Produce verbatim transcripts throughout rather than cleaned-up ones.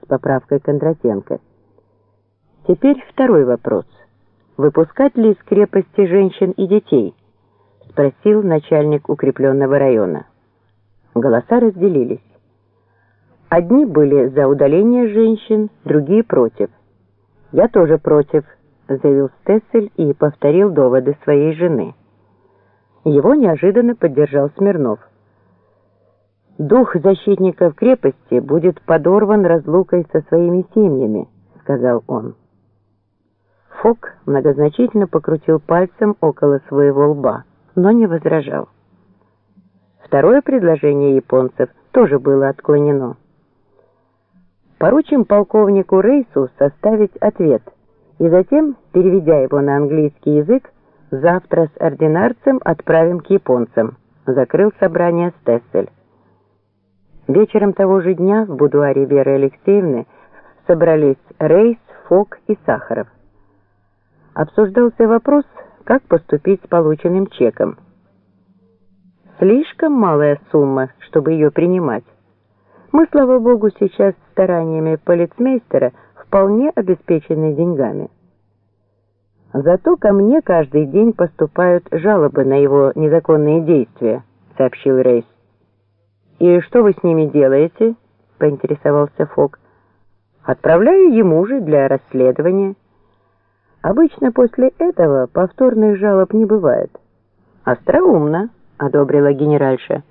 поправкой Кондратенко. Теперь второй вопрос. Выпускать ли из крепости женщин и детей? Спросил начальник укрепленного района. Голоса разделились. Одни были за удаление женщин, другие против. «Я тоже против», — заявил Стессель и повторил доводы своей жены. Его неожиданно поддержал Смирнов. «Дух защитников крепости будет подорван разлукой со своими семьями», — сказал он. Фок многозначительно покрутил пальцем около своего лба, но не возражал. Второе предложение японцев тоже было отклонено. «Поручим полковнику Рейсу составить ответ, и затем, переведя его на английский язык, завтра с ординарцем отправим к японцам», — закрыл собрание Стессель. Вечером того же дня в будуаре Веры Алексеевны собрались Рейс, Фок и Сахаров. Обсуждался вопрос, как поступить с полученным чеком. Слишком малая сумма, чтобы ее принимать. Мы, слава богу, сейчас стараниями полицмейстера вполне обеспечены деньгами. Зато ко мне каждый день поступают жалобы на его незаконные действия, сообщил Рейс. «И что вы с ними делаете?» — поинтересовался Фок. «Отправляю ему же для расследования. Обычно после этого повторных жалоб не бывает». «Остроумно», — одобрила генеральша.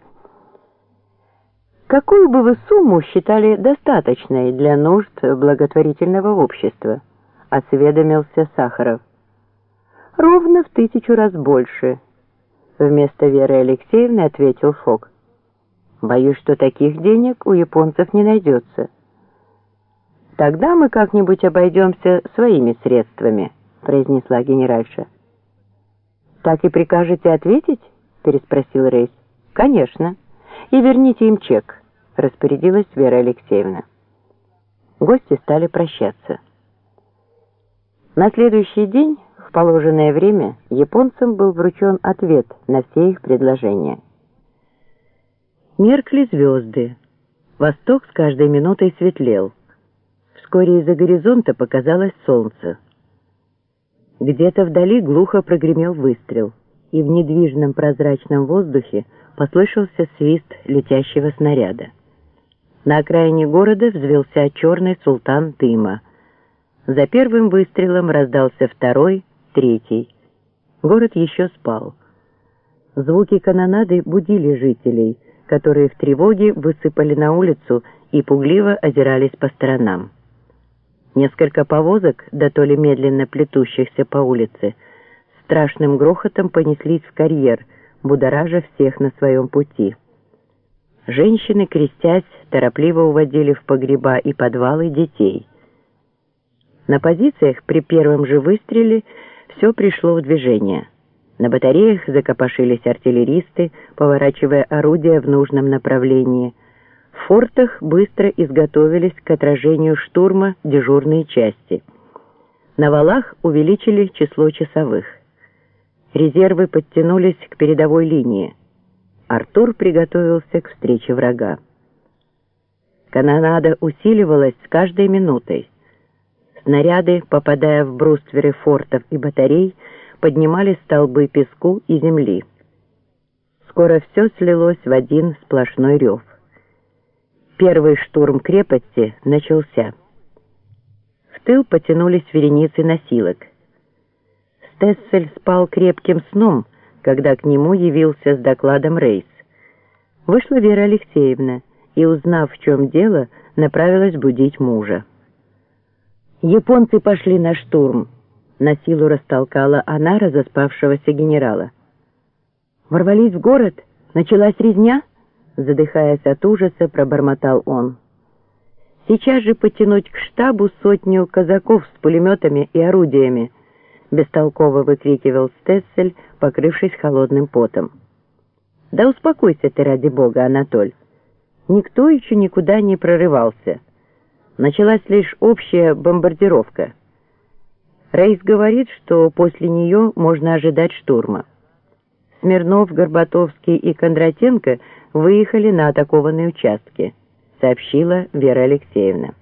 «Какую бы вы сумму считали достаточной для нужд благотворительного общества?» — осведомился Сахаров. «Ровно в тысячу раз больше», — вместо Веры Алексеевны ответил Фок. «Боюсь, что таких денег у японцев не найдется». «Тогда мы как-нибудь обойдемся своими средствами», — произнесла генеральша. «Так и прикажете ответить?» — переспросил Рейс. «Конечно. И верните им чек», — распорядилась Вера Алексеевна. Гости стали прощаться. На следующий день, в положенное время, японцам был вручен ответ на все их предложения. Меркли звезды. Восток с каждой минутой светлел. Вскоре из-за горизонта показалось солнце. Где-то вдали глухо прогремел выстрел, и в недвижном прозрачном воздухе послышался свист летящего снаряда. На окраине города взвелся черный султан дыма. За первым выстрелом раздался второй, третий. Город еще спал. Звуки канонады будили жителей, которые в тревоге высыпали на улицу и пугливо озирались по сторонам. Несколько повозок, да то ли медленно плетущихся по улице, страшным грохотом понеслись в карьер, будоража всех на своем пути. Женщины, крестясь, торопливо уводили в погреба и подвалы детей. На позициях при первом же выстреле все пришло в движение. На батареях закопошились артиллеристы, поворачивая орудия в нужном направлении. В фортах быстро изготовились к отражению штурма дежурные части. На валах увеличили число часовых. Резервы подтянулись к передовой линии. Артур приготовился к встрече врага. Канонада усиливалась с каждой минутой. Снаряды, попадая в брустверы фортов и батарей, поднимали столбы песку и земли. Скоро все слилось в один сплошной рев. Первый штурм крепости начался. В тыл потянулись вереницы носилок. Стессель спал крепким сном, когда к нему явился с докладом Рейс. Вышла Вера Алексеевна и, узнав, в чем дело, направилась будить мужа. «Японцы пошли на штурм», — на силу растолкала она разоспавшегося генерала. «Ворвались в город? Началась резня?» Задыхаясь от ужаса, пробормотал он. «Сейчас же подтянуть к штабу сотню казаков с пулеметами и орудиями», — бестолково выкрикивал Стессель, покрывшись холодным потом. «Да успокойся ты, ради бога, Анатоль. Никто еще никуда не прорывался. Началась лишь общая бомбардировка. Рейс говорит, что после нее можно ожидать штурма. Смирнов, Горбатовский и Кондратенко выехали на атакованные участки», — сообщила Вера Алексеевна.